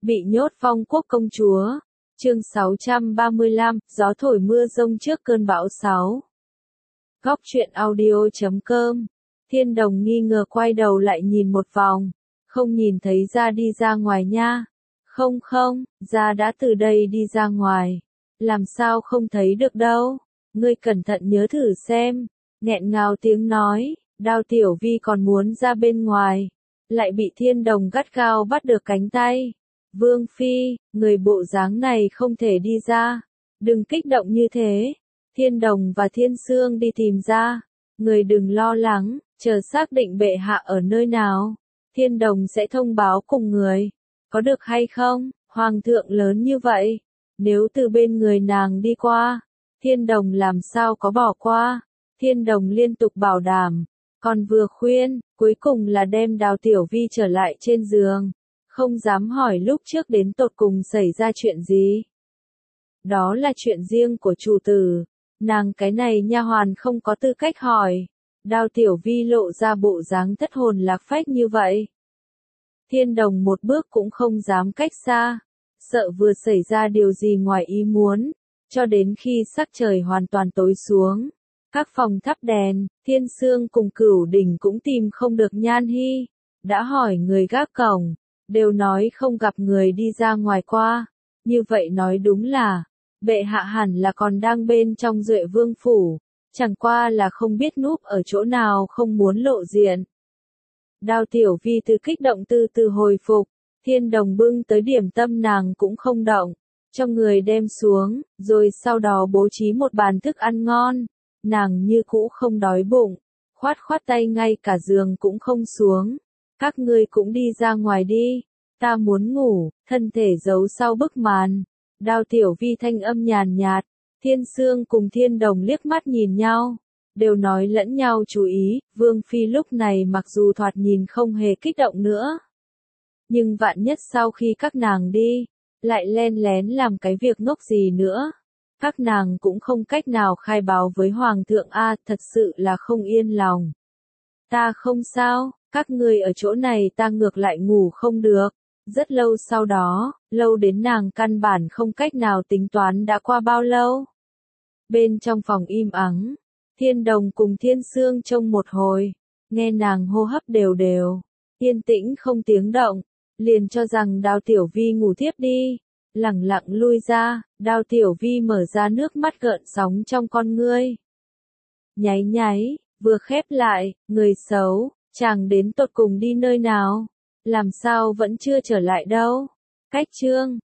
Bị nhốt Phong Quốc công chúa. Chương 635, gió thổi mưa rông trước cơn bão 6. Góc truyện audio.com. Thiên Đồng nghi ngờ quay đầu lại nhìn một vòng, không nhìn thấy Gia đi ra ngoài nha. Không, Gia đã từ đây đi ra ngoài. Làm sao không thấy được đâu, ngươi cẩn thận nhớ thử xem. Nghẹn ngào tiếng nói, Đao Tiểu Vi còn muốn ra bên ngoài, lại bị Thiên Đồng gắt gao bắt được cánh tay. Vương Phi, người bộ dáng này không thể đi ra. Đừng kích động như thế. Thiên Đồng và Thiên Sương đi tìm ra. Người đừng lo lắng, chờ xác định bệ hạ ở nơi nào. Thiên Đồng sẽ thông báo cùng người. Có được hay không? Hoàng thượng lớn như vậy. Nếu từ bên người nàng đi qua, Thiên Đồng làm sao có bỏ qua. Thiên Đồng liên tục bảo đảm. Còn vừa khuyên, cuối cùng là đem Đào Tiểu Vi trở lại trên giường. Không dám hỏi lúc trước đến tột cùng xảy ra chuyện gì. Đó là chuyện riêng của chủ tử. Nàng cái này nha hoàn không có tư cách hỏi. Đao Tiểu Vi lộ ra bộ dáng thất hồn lạc phách như vậy. Thiên Đồng một bước cũng không dám cách xa. Sợ vừa xảy ra điều gì ngoài ý muốn. Cho đến khi sắc trời hoàn toàn tối xuống. Các phòng thắp đèn, Thiên Sương cùng Cửu Đỉnh cũng tìm không được Nhan Hy. Đã hỏi người gác cổng. Đều nói không gặp người đi ra ngoài qua. Như vậy nói đúng là, bệ hạ hẳn là còn đang bên trong Duệ Vương phủ, chẳng qua là không biết núp ở chỗ nào không muốn lộ diện. Đao Tiểu Vi từ kích động từ từ hồi phục, Thiên Đồng bưng tới điểm tâm nàng cũng không động, cho người đem xuống, rồi sau đó bố trí một bàn thức ăn ngon, nàng như cũ không đói bụng, khoát khoát tay ngay cả giường cũng không xuống. Các ngươi cũng đi ra ngoài đi, ta muốn ngủ, thân thể giấu sau bức màn. Đao Tiểu Vi thanh âm nhàn nhạt, Thiên Sương cùng Thiên Đồng liếc mắt nhìn nhau, đều nói lẫn nhau chú ý, Vương Phi lúc này mặc dù thoạt nhìn không hề kích động nữa. Nhưng vạn nhất sau khi các nàng đi, lại len lén làm cái việc ngốc gì nữa. Các nàng cũng không cách nào khai báo với Hoàng thượng thật sự là không yên lòng. Ta không sao. Các ngươi ở chỗ này ta ngược lại ngủ không được. Rất lâu sau đó, lâu đến nàng căn bản không cách nào tính toán đã qua bao lâu. Bên trong phòng im ắng, Thiên Đồng cùng Thiên Sương trông một hồi, nghe nàng hô hấp đều đều, yên tĩnh không tiếng động, liền cho rằng Đao Tiểu Vi ngủ thiếp đi, lẳng lặng lui ra, Đao Tiểu Vi mở ra nước mắt gợn sóng trong con ngươi. Nháy nháy, vừa khép lại, người xấu. Chàng đến tột cùng đi nơi nào? Làm sao vẫn chưa trở lại đâu? Cách chương